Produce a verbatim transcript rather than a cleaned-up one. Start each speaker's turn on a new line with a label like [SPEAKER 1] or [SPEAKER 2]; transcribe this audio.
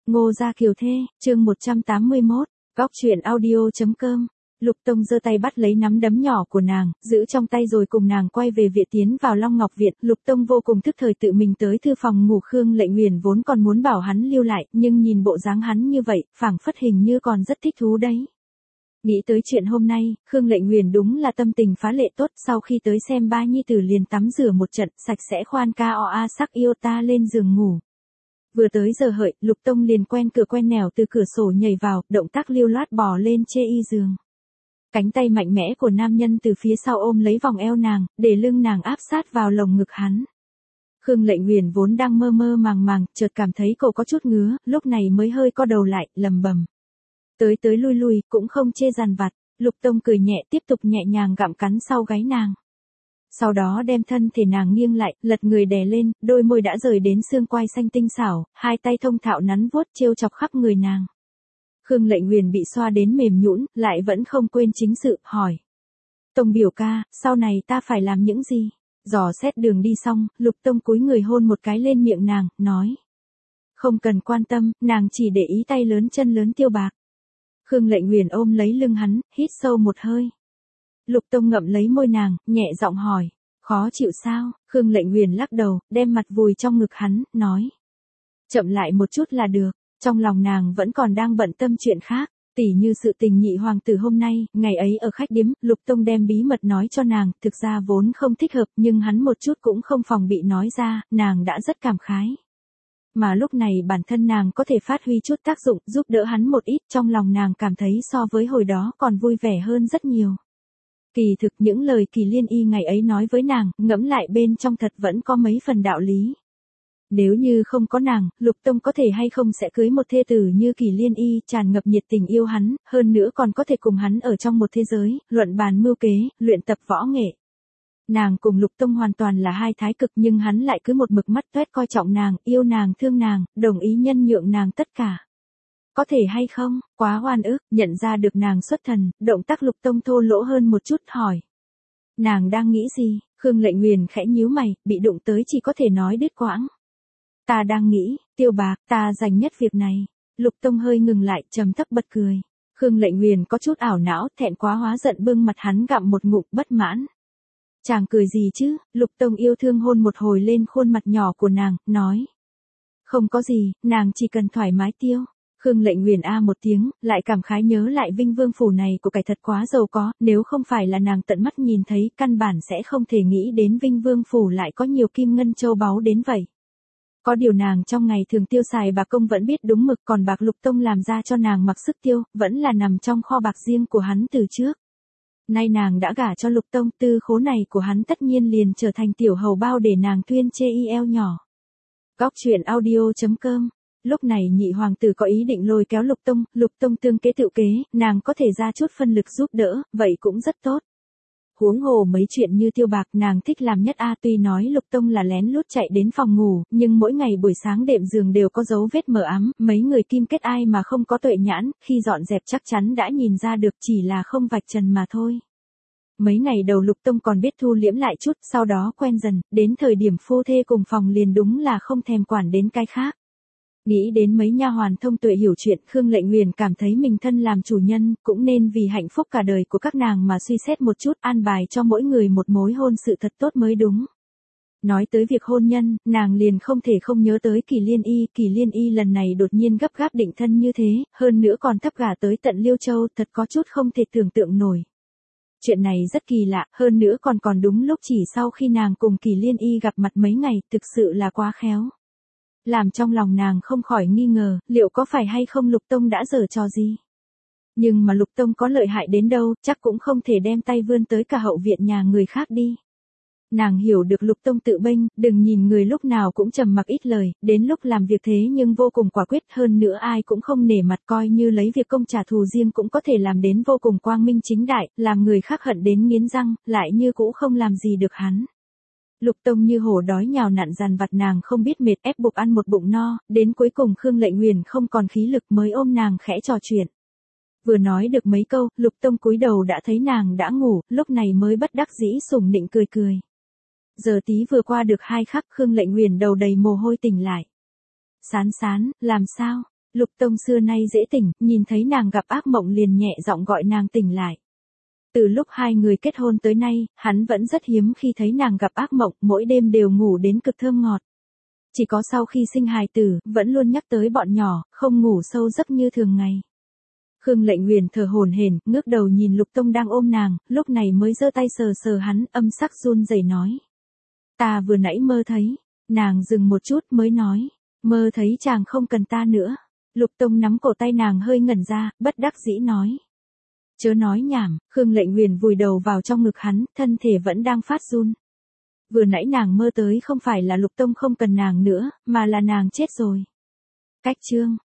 [SPEAKER 1] Ngô Gia Kiều Thê, chương một trăm tám mươi mốt, góc truyện audio.com. Lục Tông giơ tay bắt lấy nắm đấm nhỏ của nàng, giữ trong tay rồi cùng nàng quay về viện tiến vào Long Ngọc Viện. Lục Tông vô cùng thức thời tự mình tới thư phòng ngủ. Khương Lệnh Nguyền vốn còn muốn bảo hắn lưu lại, nhưng nhìn bộ dáng hắn như vậy, phảng phất hình như còn rất thích thú đấy. Nghĩ tới chuyện hôm nay, Khương Lệnh Nguyền đúng là tâm tình phá lệ tốt. Sau khi tới xem ba nhi tử liền tắm rửa một trận, sạch sẽ khoan ca o a sắc yêu ta lên giường ngủ. Vừa tới giờ hợi, Lục Tông liền quen cửa quen nẻo từ cửa sổ nhảy vào, động tác lưu loát bò lên chê y giường. Cánh tay mạnh mẽ của nam nhân từ phía sau ôm lấy vòng eo nàng, để lưng nàng áp sát vào lồng ngực hắn. Khương Lệnh Nguyền vốn đang mơ mơ màng màng, chợt cảm thấy cổ có chút ngứa, lúc này mới hơi co đầu lại, lầm bầm. Tới tới lui lui, cũng không chê dằn vặt. Lục Tông cười nhẹ tiếp tục nhẹ nhàng gặm cắn sau gáy nàng. Sau đó đem thân thể nàng nghiêng lại, lật người đè lên, đôi môi đã rời đến xương quai xanh tinh xảo, hai tay thông thạo nắn vuốt trêu chọc khắp người nàng. Khương Lệnh Nguyền bị xoa đến mềm nhũn, lại vẫn không quên chính sự, hỏi. Tông biểu ca, sau này ta phải làm những gì? Dò xét đường đi xong, Lục Tông cúi người hôn một cái lên miệng nàng, nói. Không cần quan tâm, nàng chỉ để ý tay lớn chân lớn Tiêu Bạc. Khương Lệnh Nguyền ôm lấy lưng hắn, hít sâu một hơi. Lục Tông ngậm lấy môi nàng, nhẹ giọng hỏi, khó chịu sao? Khương Lệnh Nguyền lắc đầu, đem mặt vùi trong ngực hắn, nói. Chậm lại một chút là được, trong lòng nàng vẫn còn đang bận tâm chuyện khác, tỉ như sự tình nhị hoàng tử hôm nay, ngày ấy ở khách điếm, Lục Tông đem bí mật nói cho nàng, thực ra vốn không thích hợp, nhưng hắn một chút cũng không phòng bị nói ra, nàng đã rất cảm khái. Mà lúc này bản thân nàng có thể phát huy chút tác dụng, giúp đỡ hắn một ít, trong lòng nàng cảm thấy so với hồi đó còn vui vẻ hơn rất nhiều. Kỳ thực những lời Kỳ Liên Y ngày ấy nói với nàng, ngẫm lại bên trong thật vẫn có mấy phần đạo lý. Nếu như không có nàng, Lục Tông có thể hay không sẽ cưới một thê tử như Kỳ Liên Y, tràn ngập nhiệt tình yêu hắn, hơn nữa còn có thể cùng hắn ở trong một thế giới, luận bàn mưu kế, luyện tập võ nghệ. Nàng cùng Lục Tông hoàn toàn là hai thái cực, nhưng hắn lại cứ một mực mắt toét coi trọng nàng, yêu nàng thương nàng, đồng ý nhân nhượng nàng tất cả. Có thể hay không, quá oan ức, nhận ra được nàng xuất thần, động tác Lục Tông thô lỗ hơn một chút, hỏi. Nàng đang nghĩ gì? Khương Lệnh Nguyền khẽ nhíu mày, bị đụng tới chỉ có thể nói đứt quãng. Ta đang nghĩ, Tiêu Bạc, ta dành nhất việc này. Lục Tông hơi ngừng lại, trầm thấp bật cười. Khương Lệnh Nguyền có chút ảo não, thẹn quá hóa giận bưng mặt hắn gặm một ngụm bất mãn. Chàng cười gì chứ? Lục Tông yêu thương hôn một hồi lên khuôn mặt nhỏ của nàng, nói. Không có gì, nàng chỉ cần thoải mái tiêu. Khương Lệnh Nguyền a một tiếng, lại cảm khái nhớ lại Vinh Vương phủ này của cải thật quá giàu có, nếu không phải là nàng tận mắt nhìn thấy, căn bản sẽ không thể nghĩ đến Vinh Vương phủ lại có nhiều kim ngân châu báu đến vậy. Có điều nàng trong ngày thường tiêu xài bạc công vẫn biết đúng mực, còn bạc Lục Tông làm ra cho nàng mặc sức tiêu, vẫn là nằm trong kho bạc riêng của hắn từ trước. Nay nàng đã gả cho Lục Tông, tư khố này của hắn tất nhiên liền trở thành tiểu hầu bao để nàng tuyên chê y eo nhỏ. Góc truyện audio.com. Lúc này nhị hoàng tử có ý định lôi kéo Lục Tông, Lục Tông tương kế tự kế, nàng có thể ra chút phân lực giúp đỡ, vậy cũng rất tốt. Huống hồ mấy chuyện như Tiêu Bạc nàng thích làm nhất a, tuy nói Lục Tông là lén lút chạy đến phòng ngủ, nhưng mỗi ngày buổi sáng đệm giường đều có dấu vết mờ ám, mấy người kim kết ai mà không có tuệ nhãn, khi dọn dẹp chắc chắn đã nhìn ra được, chỉ là không vạch trần mà thôi. Mấy ngày đầu Lục Tông còn biết thu liễm lại chút, sau đó quen dần, đến thời điểm phu thê cùng phòng liền đúng là không thèm quản đến cái khác. Nghĩ đến mấy nha hoàn thông tuệ hiểu chuyện, Khương Lệnh Nguyền cảm thấy mình thân làm chủ nhân, cũng nên vì hạnh phúc cả đời của các nàng mà suy xét một chút, an bài cho mỗi người một mối hôn sự thật tốt mới đúng. Nói tới việc hôn nhân, nàng liền không thể không nhớ tới Kỳ Liên Y, Kỳ Liên Y lần này đột nhiên gấp gáp định thân như thế, hơn nữa còn thấp gả tới tận Liêu Châu, thật có chút không thể tưởng tượng nổi. Chuyện này rất kỳ lạ, hơn nữa còn còn đúng lúc chỉ sau khi nàng cùng Kỳ Liên Y gặp mặt mấy ngày, thực sự là quá khéo. Làm trong lòng nàng không khỏi nghi ngờ, liệu có phải hay không Lục Tông đã giở trò gì? Nhưng mà Lục Tông có lợi hại đến đâu, chắc cũng không thể đem tay vươn tới cả hậu viện nhà người khác đi. Nàng hiểu được Lục Tông tự bênh, đừng nhìn người lúc nào cũng trầm mặc ít lời, đến lúc làm việc thế nhưng vô cùng quả quyết, hơn nữa ai cũng không nể mặt, coi như lấy việc công trả thù riêng cũng có thể làm đến vô cùng quang minh chính đại, làm người khác hận đến nghiến răng, lại như cũ không làm gì được hắn. Lục Tông như hổ đói nhào nặn dằn vặt nàng không biết mệt, ép buộc ăn một bụng no, đến cuối cùng Khương Lệnh Nguyền không còn khí lực mới ôm nàng khẽ trò chuyện. Vừa nói được mấy câu, Lục Tông cúi đầu đã thấy nàng đã ngủ, lúc này mới bất đắc dĩ sủng nịnh cười cười. Giờ tí vừa qua được hai khắc, Khương Lệnh Nguyền đầu đầy mồ hôi tỉnh lại. Sán sán, làm sao? Lục Tông xưa nay dễ tỉnh, nhìn thấy nàng gặp ác mộng liền nhẹ giọng gọi nàng tỉnh lại. Từ lúc hai người kết hôn tới nay, hắn vẫn rất hiếm khi thấy nàng gặp ác mộng, mỗi đêm đều ngủ đến cực thơm ngọt. Chỉ có sau khi sinh hài tử, vẫn luôn nhắc tới bọn nhỏ, không ngủ sâu giấc như thường ngày. Khương Lệnh Uyển thở hổn hển, ngước đầu nhìn Lục Tông đang ôm nàng, lúc này mới giơ tay sờ sờ hắn, âm sắc run rẩy nói. Ta vừa nãy mơ thấy, nàng dừng một chút mới nói, mơ thấy chàng không cần ta nữa. Lục Tông nắm cổ tay nàng hơi ngẩn ra, bất đắc dĩ nói. Chớ nói nhảm, Khương Lệnh Uyển vùi đầu vào trong ngực hắn, thân thể vẫn đang phát run. Vừa nãy nàng mơ tới không phải là Lục Tông không cần nàng nữa, mà là nàng chết rồi. Cách chương